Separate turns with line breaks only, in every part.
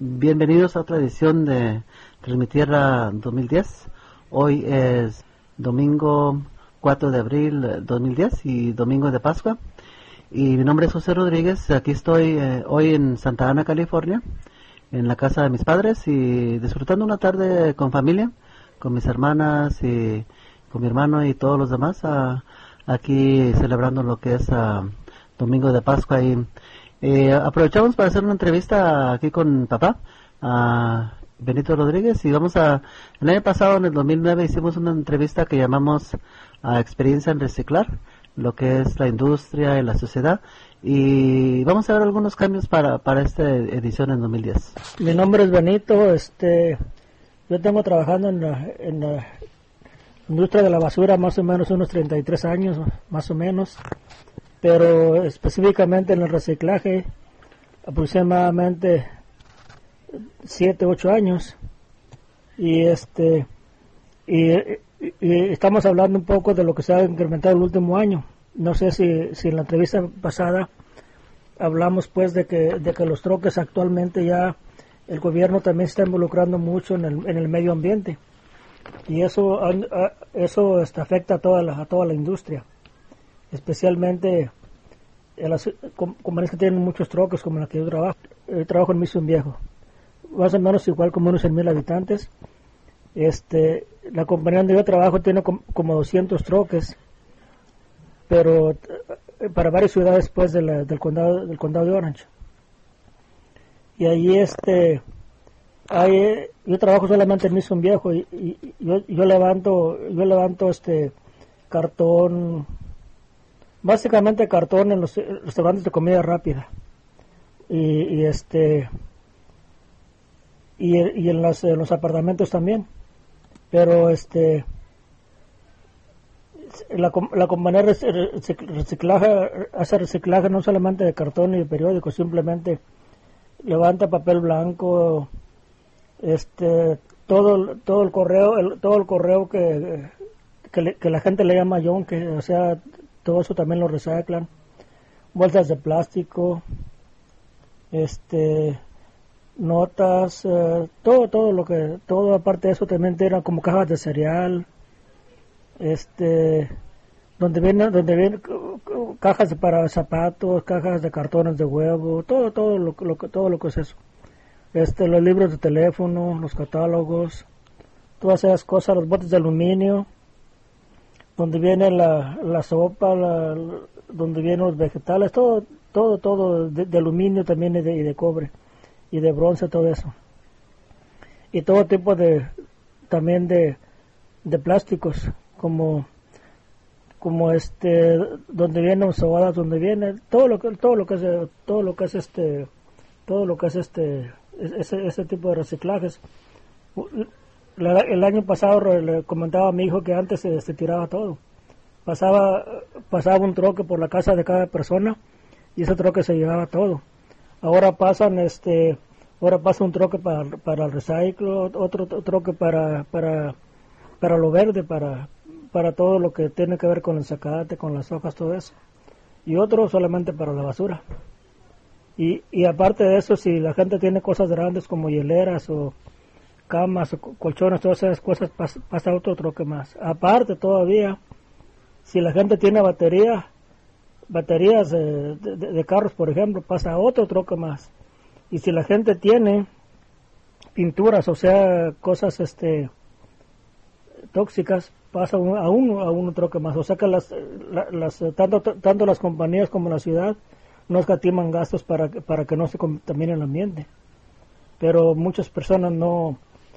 Bienvenidos a otra edición de Transmitierra 2010. Hoy es domingo 4 de abril 2010 y domingo de Pascua. Y mi nombre es José Rodríguez. Aquí estoy hoy en Santa Ana, California, en la casa de mis padres y disfrutando una tarde con familia, con mis hermanas y con mi hermano y todos los demás, aquí celebrando lo que es domingo de Pascua. Y aprovechamos para hacer una entrevista aquí con papá, Benito Rodríguez, y el año pasado, en el 2009, hicimos una entrevista que llamamos Experiencia en Reciclar, lo que es la industria y la sociedad, y vamos a ver algunos cambios para esta edición en 2010.
Mi nombre es Benito, yo tengo trabajando en la industria de la basura más o menos unos 33 años, más o menos, pero específicamente en el reciclaje aproximadamente 7, 8 años, y estamos hablando un poco de lo que se ha incrementado el último año. No sé si en la entrevista pasada hablamos pues de que los troques actualmente ya el gobierno también se está involucrando mucho en el medio ambiente, y eso afecta a toda la industria, especialmente en las compañías que tienen muchos troques, como la que yo trabajo. Trabajo en Mission Viejo, más o menos igual, como unos 100,000 habitantes. La compañía donde yo trabajo tiene como 200 troques, pero para varias ciudades pues del condado de Orange. Y allí yo trabajo solamente en Mission Viejo, y yo levanto cartón, básicamente cartón en los restaurantes de comida rápida, y en los apartamentos también. Pero la compañía hace reciclaje no solamente de cartón y de periódicos, simplemente levanta papel blanco, todo el correo que la gente le llama junk, o sea, todo eso también lo reciclan. Bolsas de plástico, notas, todo aparte de eso también tiene como cajas de cereal, donde vienen cajas para zapatos, cajas de cartones de huevo, todo lo que es eso. Los libros de teléfono, los catálogos, todas esas cosas, los botes de aluminio, donde viene la sopa, donde vienen los vegetales, todo de aluminio también, y de cobre y de bronce, todo eso, y todo tipo también de plásticos, como donde vienen sodas, donde viene todo lo que es ese tipo de reciclajes. El año pasado le comentaba a mi hijo que antes se tiraba todo. Pasaba un troque por la casa de cada persona y ese troque se llevaba todo. Ahora pasa un troque para el reciclo, otro troque para lo verde, para todo lo que tiene que ver con el zacate, con las hojas, todo eso, y otro solamente para la basura. Y aparte de eso, si la gente tiene cosas grandes como hieleras o camas o colchones, todas esas cosas, pasa otro troque más. Aparte todavía, si la gente tiene baterías de carros, por ejemplo, pasa otro troque más. Y si la gente tiene pinturas, o sea, cosas tóxicas, pasa a un troque más. O sea que tanto las compañías como la ciudad no escatiman gastos para que no se contamine el ambiente. Pero muchas personas no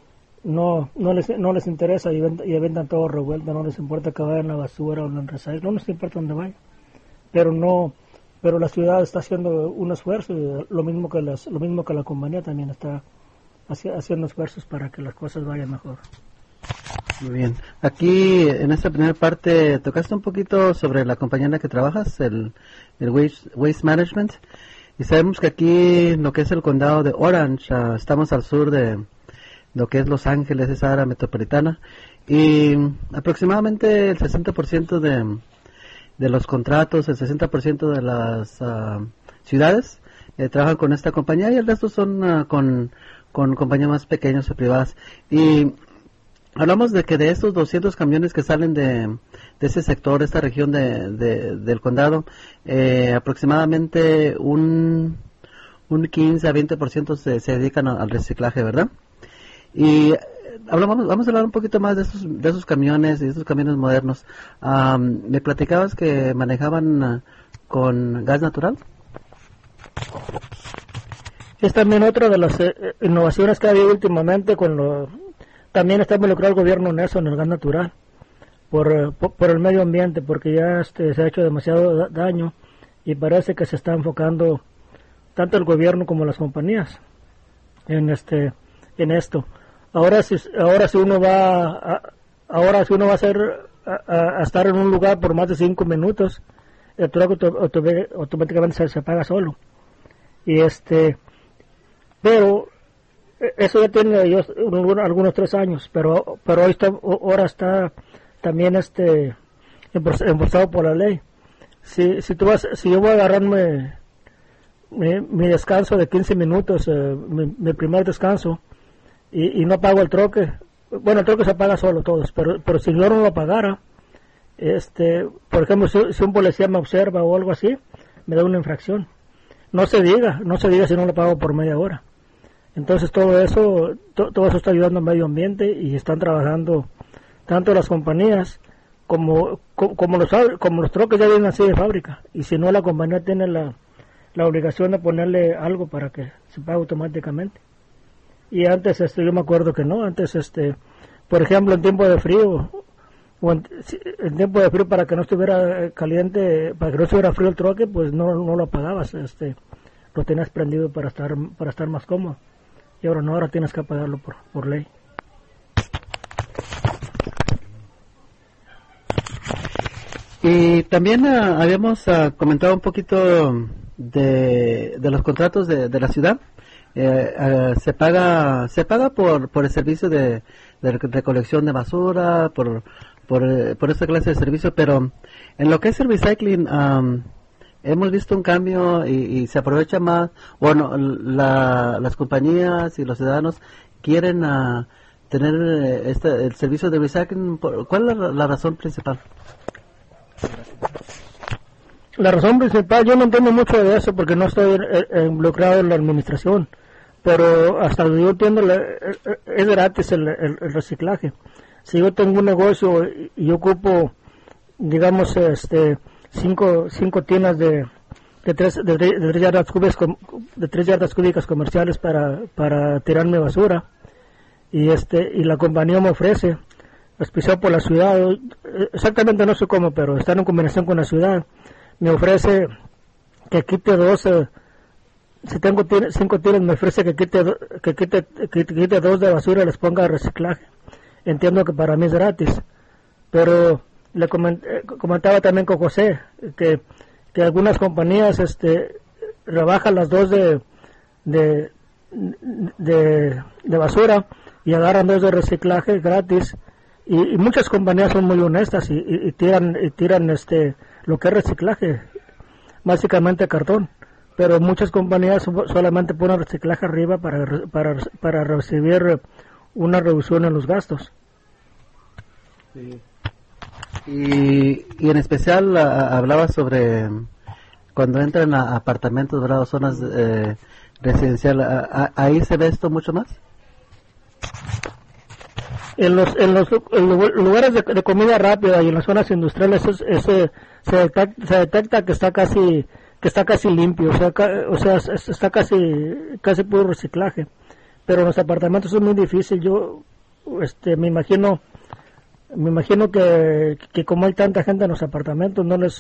les interesa, y vendan todo revuelto. No les importa que vaya en la basura o en el recycle, no les importa dónde vaya. Pero la ciudad está haciendo un esfuerzo, lo mismo que la compañía también está haciendo esfuerzos para que las cosas vayan mejor.
Muy bien. Aquí, en esta primera parte, tocaste un poquito sobre la compañía en la que trabajas, el Waste Management, y sabemos que aquí, en lo que es el condado de Orange, estamos al sur de lo que es Los Ángeles, esa área metropolitana, y aproximadamente el 60% de los contratos, el 60% de las ciudades trabajan con esta compañía, y el resto son con con compañías más pequeñas o privadas. Y hablamos de que de estos 200 camiones que salen de ese sector, esta región del condado, aproximadamente un 15 a 20% se dedican al reciclaje, ¿verdad? Y vamos a hablar un poquito más de esos camiones y de esos camiones modernos. Me platicabas que manejaban con gas natural.
Es también otra de las innovaciones que ha habido últimamente también está involucrado el gobierno en eso, en el gas natural, por el medio ambiente, porque ya se ha hecho demasiado daño y parece que se está enfocando tanto el gobierno como las compañías en esto. Ahora si uno va a estar en un lugar por más de 5 minutos, el truck automáticamente se apaga solo. Y pero eso ya tiene algunos 3 años, pero ahora está también impulsado por la ley. Si yo voy a agarrarme mi descanso de 15 minutos, mi primer descanso, y no apago el troque, bueno, el troque se apaga solo todos, pero si yo no lo apagara, por ejemplo, si un policía me observa o algo así, me da una infracción. No se diga si no lo pago por media hora. Entonces todo eso está ayudando al medio ambiente y están trabajando tanto las compañías como los troques ya vienen así de fábrica, y si no, la compañía tiene la obligación de ponerle algo para que se pague automáticamente. Y antes yo me acuerdo que no, antes por ejemplo en tiempo de frío para que no estuviera caliente, para que no estuviera frío el troque, pues no lo apagabas, lo tenías prendido para estar más cómodo. Y ahora tienes que apagarlo por ley.
Y también habíamos comentado un poquito de los contratos de la ciudad. Se paga por el servicio de recolección de basura, por esta clase de servicio, pero en lo que es el recycling hemos visto un cambio y se aprovecha más. Bueno, las compañías y los ciudadanos quieren tener el servicio de recycling. ¿Cuál es la razón principal?
La razón principal, yo no entiendo mucho de eso porque no estoy involucrado en la administración, pero hasta donde yo entiendo es gratis el reciclaje. Si yo tengo un negocio y yo ocupo, digamos, 5 tinas de 3 yardas cúbicas comerciales para tirar mi basura, y la compañía me ofrece, auspiciado por la ciudad, exactamente no sé cómo, pero está en combinación con la ciudad, me ofrece que quite 12. Si tengo 5 tiras, me ofrece que quite 2 de basura y les ponga a reciclaje. Entiendo que para mí es gratis, pero le comentaba también con José que algunas compañías rebajan las 2 de basura y agarran 2 de reciclaje gratis, y muchas compañías son muy honestas y tiran lo que es reciclaje, básicamente cartón, pero muchas compañías solamente ponen reciclaje arriba para recibir una reducción en los gastos.
Sí. Y en especial hablaba sobre cuando entran a apartamentos, ¿verdad? O zonas residenciales, ¿ahí se ve esto mucho más?
En los lugares de comida rápida y en las zonas industriales se detecta que está casi limpio, o sea está casi puro reciclaje, pero en los apartamentos es muy difícil. Yo me imagino que como hay tanta gente en los apartamentos, no les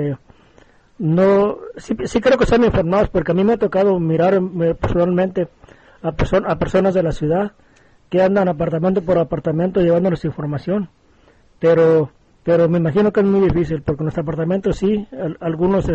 sí creo que están informados, porque a mí me ha tocado mirar personalmente a personas de la ciudad que andan apartamento por apartamento llevándoles información, pero me imagino que es muy difícil, porque en los apartamentos sí, algunos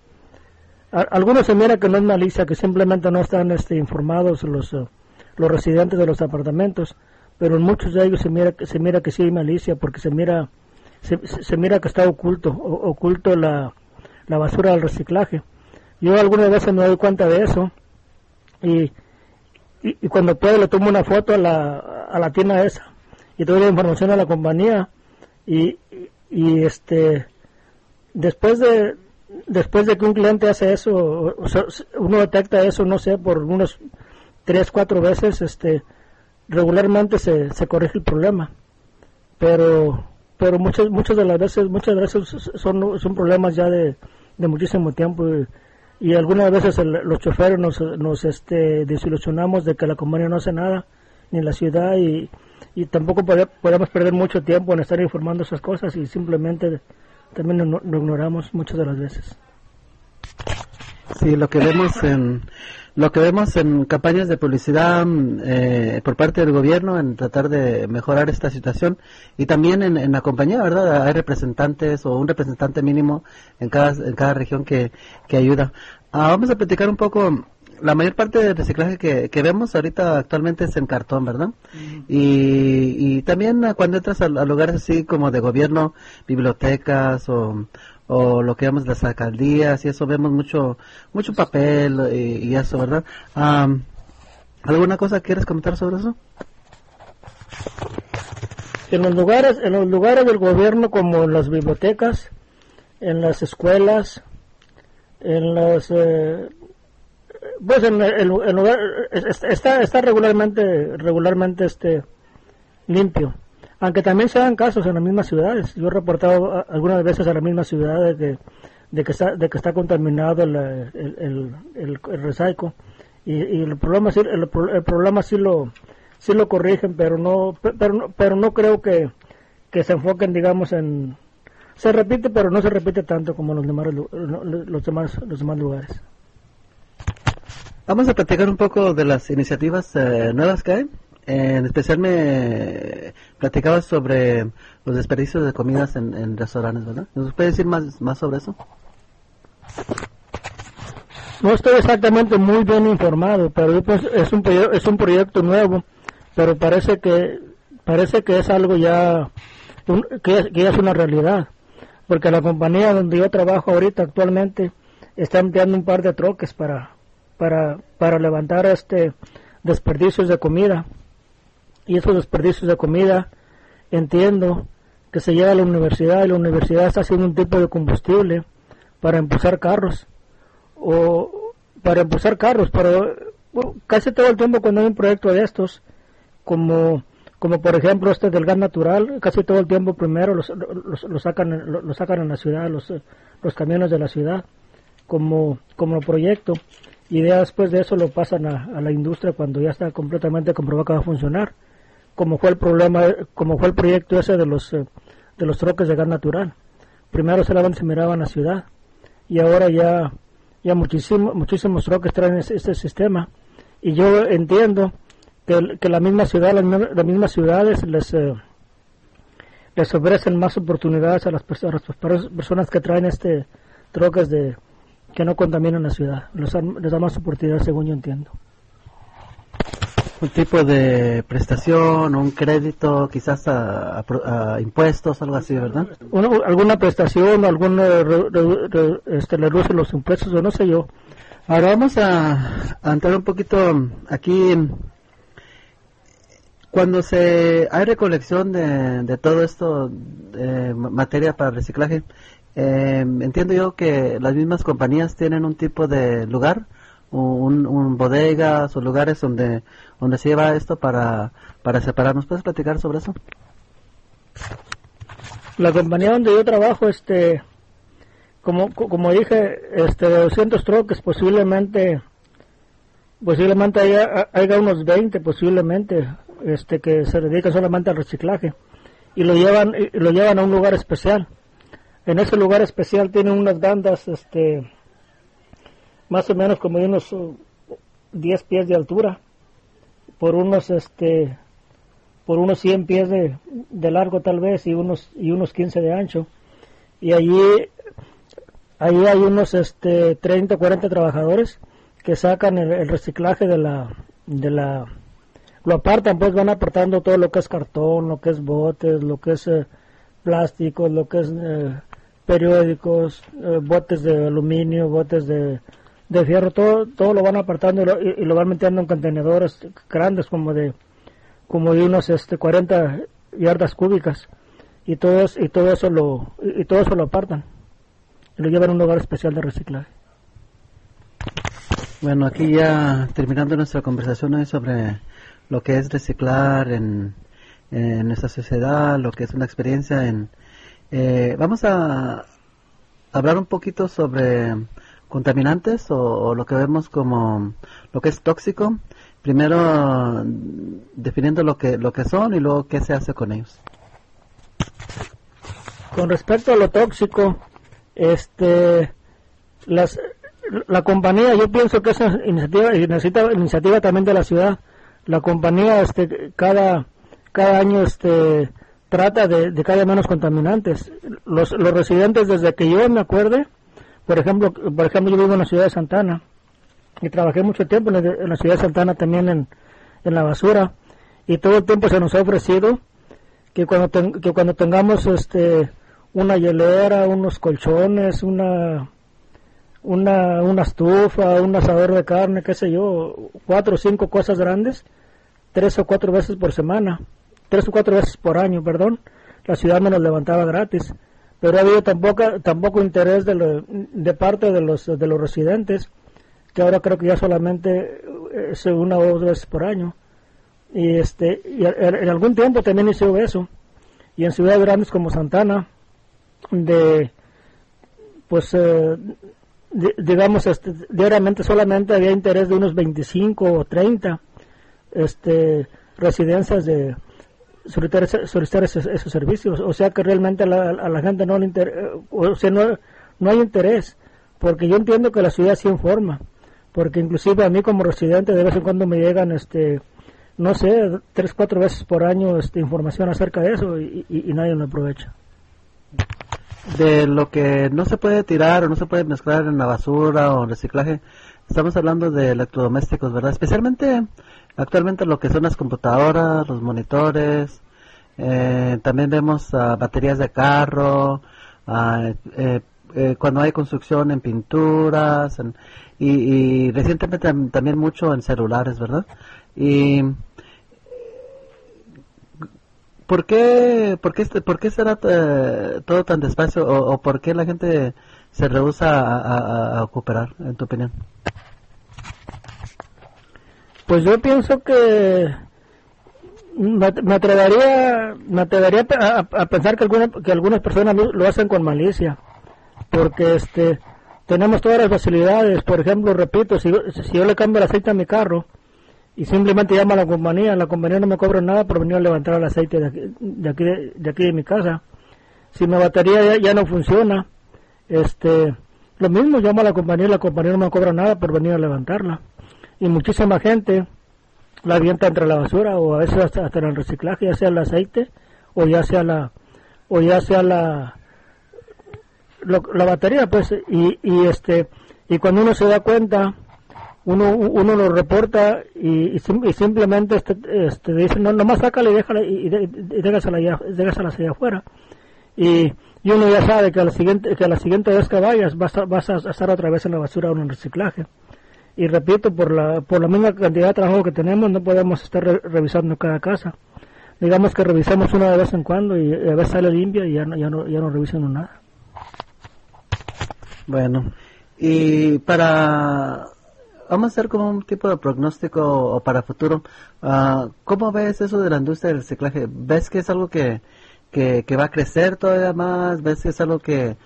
se mira que no es malicia, que simplemente no están informados los residentes de los apartamentos, pero en muchos de ellos se mira que sí hay malicia, porque se mira que está oculto la basura del reciclaje. Yo algunas veces me doy cuenta de eso, y y cuando puedo le tomo una foto a la tienda esa y doy la información a la compañía y después de que un cliente hace eso, uno detecta eso, no sé, por unos 3-4 veces, regularmente se corrige el problema, pero muchas veces son problemas ya de muchísimo tiempo y algunas veces los choferes nos desilusionamos de que la compañía no hace nada ni en la ciudad y tampoco podemos perder mucho tiempo en estar informando esas cosas y simplemente también lo ignoramos muchas de las veces.
Sí, lo que vemos en campañas de publicidad por parte del gobierno en tratar de mejorar esta situación y también en la compañía, ¿verdad? Hay representantes o un representante mínimo en cada región que ayuda. Vamos a platicar un poco. La mayor parte del reciclaje que vemos ahorita actualmente es en cartón, ¿verdad? Uh-huh. Y también cuando entras a lugares así como de gobierno, bibliotecas o lo que llamamos las alcaldías y eso, vemos mucho papel y eso, ¿verdad? ¿Alguna cosa quieres comentar sobre eso?
En los lugares del gobierno como en las bibliotecas, en las escuelas, en las pues en el lugar está regularmente limpio, aunque también se dan casos en las mismas ciudades. Yo he reportado algunas veces a la misma ciudad de que está contaminado el recycle y el problema sí lo corrigen, pero no creo que se enfoquen, digamos, se repite, pero no se repite tanto como los demás lugares.
Vamos a platicar un poco de las iniciativas nuevas que hay. En especial me platicabas sobre los desperdicios de comidas en restaurantes, ¿verdad? ¿Nos puede decir más sobre eso?
No estoy exactamente muy bien informado, pero es un proyecto nuevo, pero parece que es algo que ya es una realidad, porque la compañía donde yo trabajo ahorita actualmente está enviando un par de troques para levantar desperdicios de comida, y esos desperdicios de comida entiendo que se lleva a la universidad y la universidad está haciendo un tipo de combustible para impulsar carros pero casi todo el tiempo cuando hay un proyecto de estos como por ejemplo del gas natural, casi todo el tiempo primero lo sacan en la ciudad, los camiones de la ciudad como proyecto, y después de eso lo pasan a la industria cuando ya está completamente comprobado que va a funcionar, como fue el proyecto ese de los troques de gas natural. Primero se miraban en la ciudad y ahora ya muchísimos troques traen este sistema, y yo entiendo que las mismas ciudades les ofrecen más oportunidades a las personas que traen troques que no contaminan la ciudad, les da más oportunidades, según yo entiendo.
Un tipo de prestación, un crédito, quizás a impuestos, algo así, ¿verdad?
Alguna prestación, le reduce los impuestos, o no sé yo.
Ahora vamos a entrar un poquito aquí. Cuando hay recolección de todo esto, materia para reciclaje, entiendo yo que las mismas compañías tienen un tipo de lugar, un bodegas o lugares donde se lleva esto para separar. ¿Nos puedes platicar sobre eso?
La compañía donde yo trabajo, como dije, 200 troques, posiblemente haya unos 20 posiblemente que se dedican solamente al reciclaje y lo llevan a un lugar especial. En ese lugar especial tienen unas bandas más o menos como de unos 10 pies de altura por unos 100 pies de largo tal vez y unos 15 de ancho, y ahí hay unos 30 o 40 trabajadores que sacan el reciclaje lo apartan, pues van apartando todo lo que es cartón, lo que es botes, lo que es plásticos, lo que es periódicos, botes de aluminio, botes de de fierro, todo lo van apartando y lo van metiendo en contenedores grandes como de unos 40 yardas cúbicas, y todo eso lo apartan y lo llevan a un lugar especial de reciclaje.
Bueno, aquí ya terminando nuestra conversación hoy sobre lo que es reciclar en nuestra sociedad, lo que es una experiencia vamos a hablar un poquito sobre contaminantes o lo que vemos como lo que es tóxico. Primero definiendo lo que son y luego qué se hace con ellos.
Con respecto a lo tóxico, la compañía, yo pienso que esa iniciativa también de la ciudad. La compañía cada año trata de que haya menos contaminantes. Los residentes, desde que yo me acuerde, por ejemplo yo vivo en la ciudad de Santa Ana y trabajé mucho tiempo en la ciudad de Santa Ana también en la basura, y todo el tiempo se nos ha ofrecido que cuando tengamos una hielera, unos colchones, una estufa, un asador de carne, qué sé yo, 4 o 5 cosas grandes, 3 o 4 veces por año, la ciudad me los levantaba gratis. Pero ha habido tampoco interés de parte de los residentes, que ahora creo que ya solamente es 1 o 2 veces por año. Y en algún tiempo también hizo eso. Y en ciudades grandes como Santa Ana, diariamente solamente había interés de unos 25 o 30 residencias de solicitar esos servicios. O sea que realmente a la gente no le no hay interés, porque yo entiendo que la ciudad sí informa, porque inclusive a mí como residente de vez en cuando me llegan no sé, 3 o 4 veces por año información acerca de eso, y nadie lo aprovecha.
De lo que no se puede tirar o no se puede mezclar en la basura o en reciclaje, estamos hablando de electrodomésticos, ¿verdad? Especialmente actualmente lo que son las computadoras, los monitores, también vemos baterías de carro, cuando hay construcción en pinturas, y recientemente también mucho en celulares, ¿verdad? Y ¿por qué será todo tan despacio, o por qué la gente se rehúsa a cooperar, en tu opinión?
Pues yo pienso que me atrevería a pensar que algunas personas lo hacen con malicia, porque tenemos todas las facilidades. Por ejemplo, repito, si yo le cambio el aceite a mi carro y simplemente llamo a la compañía no me cobra nada por venir a levantar el aceite de aquí de mi casa. Si mi batería ya no funciona, lo mismo, llamo a la compañía no me cobra nada por venir a levantarla. Y muchísima gente la avienta entre la basura, o a veces hasta en el reciclaje, ya sea el aceite o ya sea la batería, pues. Y cuando uno se da cuenta, uno lo reporta y simplemente dice, no, nomás sácala y déjala y déjasela allá afuera, y uno ya sabe que a la siguiente vez que vayas vas a estar otra vez en la basura o en el reciclaje. Y repito, por la misma cantidad de trabajo que tenemos, no podemos estar revisando cada casa. Digamos que revisamos una de vez en cuando, y a veces sale limpia y ya no revisamos nada.
Bueno, y vamos a hacer como un tipo de pronóstico o para futuro. ¿Cómo ves eso de la industria del reciclaje? ¿Ves que es algo que va a crecer todavía más? ¿Ves que es algo que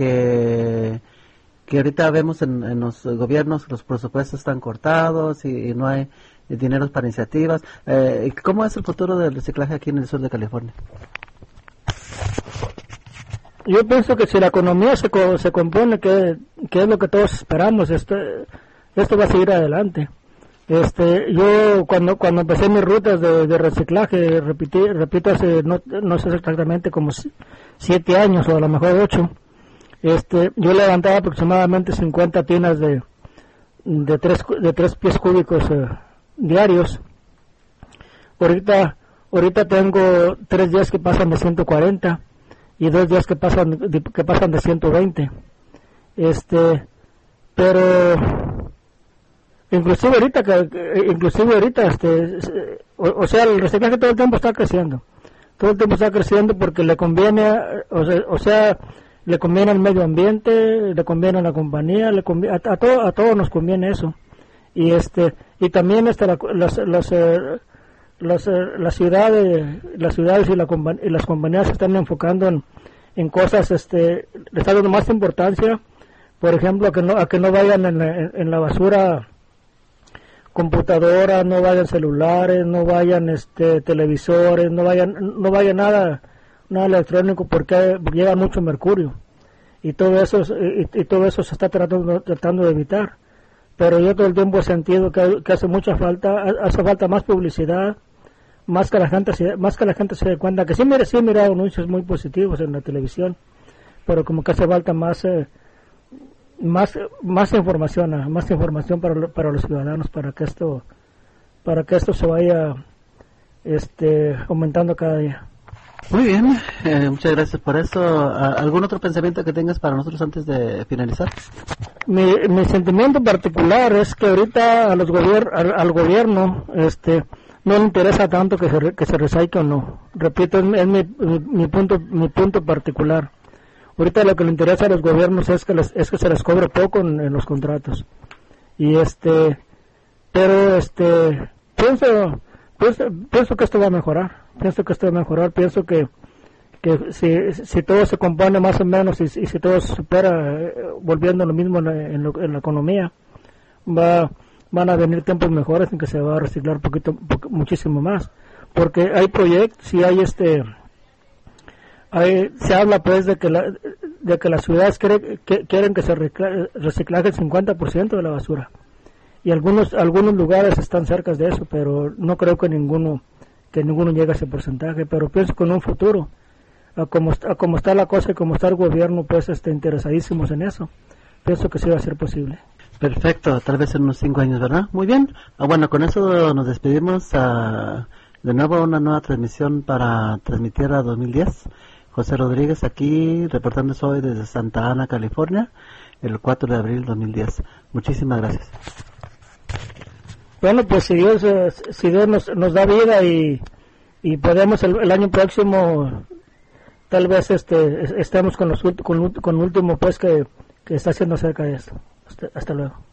ahorita vemos en los gobiernos, los presupuestos están cortados y no hay dineros para iniciativas? ¿Cómo es el futuro del reciclaje aquí en el sur de California?
Yo pienso que si la economía se compone, que es lo que todos esperamos, esto va a seguir adelante. Yo cuando empecé mis rutas de reciclaje, repito, hace no sé exactamente como 7 años o a lo mejor 8, yo levantaba aproximadamente 50 tinas de 3 pies cúbicos diarios. Ahorita tengo 3 días que pasan de 140 y 2 días que pasan de 120. Pero inclusive ahorita o sea, el reciclaje todo el tiempo está creciendo. Todo el tiempo está creciendo porque le conviene, o sea, le conviene al medio ambiente, le conviene a la compañía, a todos nos conviene eso. Y y también las ciudades y las compañías se están enfocando en cosas, le están dando más importancia, por ejemplo, a que no vayan en la basura computadoras, no vayan celulares, no vayan televisores, no vayan nada electrónico porque llega mucho mercurio y todo eso se está tratando de evitar. Pero yo todo el tiempo he sentido que hace mucha falta, hace falta más publicidad, más que la gente se dé cuenta que sí he mirado anuncios muy positivos en la televisión, pero como que hace falta más información para los ciudadanos, para que esto se vaya aumentando cada día.
Muy bien, muchas gracias por eso. ¿Algún otro pensamiento que tengas para nosotros antes de finalizar?
Mi sentimiento particular es que ahorita al gobierno no le interesa tanto que se recycle o no. Repito, es mi punto particular. Ahorita lo que le interesa a los gobiernos es que se les cobre poco en los contratos. Y pero pienso que esto va a mejorar. Pienso que si todo se compone más o menos y si todo se supera volviendo a lo mismo en la economía, van a venir tiempos mejores en que se va a reciclar muchísimo más, porque hay proyectos y se habla pues de que las ciudades quieren que se reciclaje el 50% de la basura, y algunos lugares están cerca de eso, pero no creo que ninguno llegue a ese porcentaje. Pero pienso que en un futuro, a como está la cosa y como está el gobierno pues interesadísimos en eso, pienso que sí va a ser posible.
Perfecto, tal vez en unos 5 años, ¿verdad? Muy bien. Bueno, con eso nos despedimos. De nuevo una nueva transmisión para Transmitierra 2010. José Rodríguez aquí reportándose hoy desde Santa Ana, California, el 4 de abril 2010. Muchísimas gracias.
Bueno, pues si Dios nos da vida y podemos el año próximo, tal vez estemos con el último pues que está haciendo acerca de esto. Hasta luego.